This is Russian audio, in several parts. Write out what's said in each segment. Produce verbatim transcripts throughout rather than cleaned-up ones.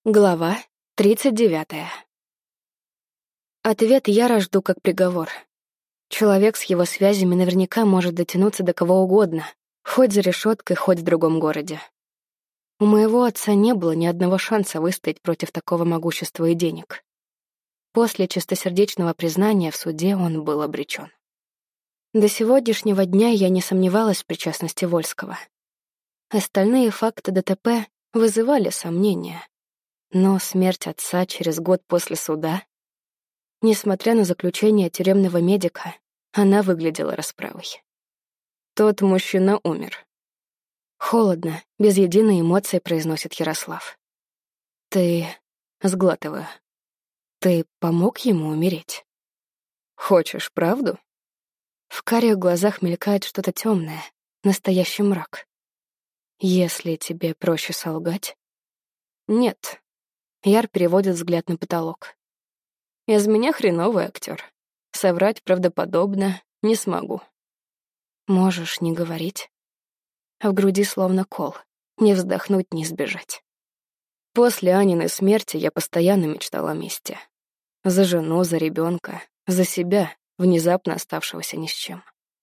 Глава тридцать девятая. Ответ я жду как приговор. Человек с его связями наверняка может дотянуться до кого угодно, хоть за решеткой, хоть в другом городе. У моего отца не было ни одного шанса выстоять против такого могущества и денег. После чистосердечного признания в суде он был обречен. До сегодняшнего дня я не сомневалась в причастности Вольского. Остальные факты ДТП вызывали сомнения. Но смерть отца через год после суда, несмотря на заключение тюремного медика, она выглядела расправой. Тот мужчина умер. Холодно, без единой эмоции произносит Ярослав. Ты... Сглатываю. Ты помог ему умереть? Хочешь правду? В карих глазах мелькает что-то темное, настоящий мрак. Если тебе проще солгать? Нет. Яр переводит взгляд на потолок. Из меня хреновый актер. Соврать правдоподобно не смогу. Можешь не говорить. В груди словно кол. Не вздохнуть, не сбежать. После Аниной смерти я постоянно мечтала о мести. За жену, за ребенка, за себя, внезапно оставшегося ни с чем.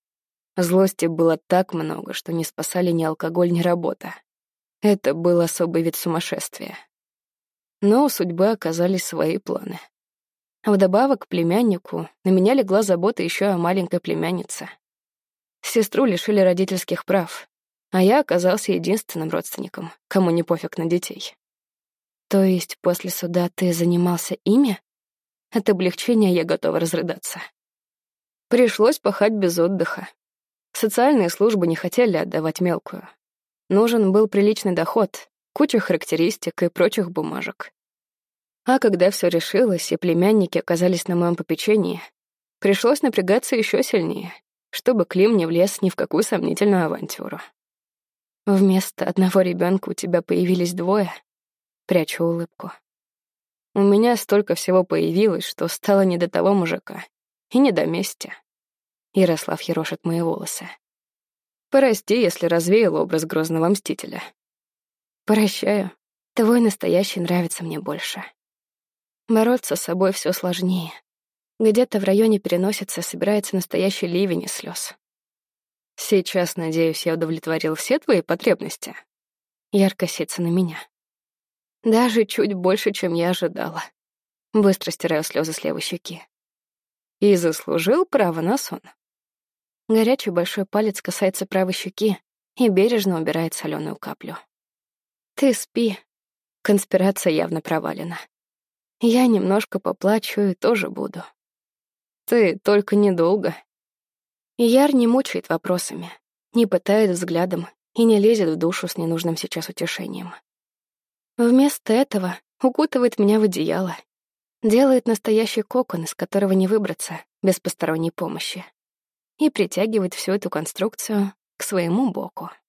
Злости было так много, что не спасали ни алкоголь, ни работа. Это был особый вид сумасшествия. Но у судьбы оказались свои планы. Вдобавок к племяннику на меня легла забота еще о маленькой племяннице. Сестру лишили родительских прав, а я оказался единственным родственником, кому не пофиг на детей. То есть после суда ты занимался ими? От облегчения я готова разрыдаться. Пришлось пахать без отдыха. Социальные службы не хотели отдавать мелкую. Нужен был приличный доход, куча характеристик и прочих бумажек. А когда все решилось, и племянники оказались на моем попечении, пришлось напрягаться еще сильнее, чтобы Клим не влез ни в какую сомнительную авантюру. Вместо одного ребенка у тебя появились двое. Прячу улыбку. У меня столько всего появилось, что стало не до того мужика и не до мести. Ярослав ерошит мои волосы. Прости, если развеял образ грозного мстителя. Прощаю. Твой настоящий нравится мне больше. Бороться с собой все сложнее. Где-то в районе переносицы собирается настоящий ливень из слез. Сейчас, надеюсь, я удовлетворил все твои потребности. Ярко сится на меня. Даже чуть больше, чем я ожидала. Быстро стираю слезы с левой щеки. И заслужил право на сон. Горячий большой палец касается правой щеки и бережно убирает соленую каплю. Ты спи. Конспирация явно провалена. Я немножко поплачу и тоже буду. Ты только недолго. Яр не мучает вопросами, не пытает взглядом и не лезет в душу с ненужным сейчас утешением. Вместо этого укутывает меня в одеяло, делает настоящий кокон, из которого не выбраться без посторонней помощи, и притягивает всю эту конструкцию к своему боку.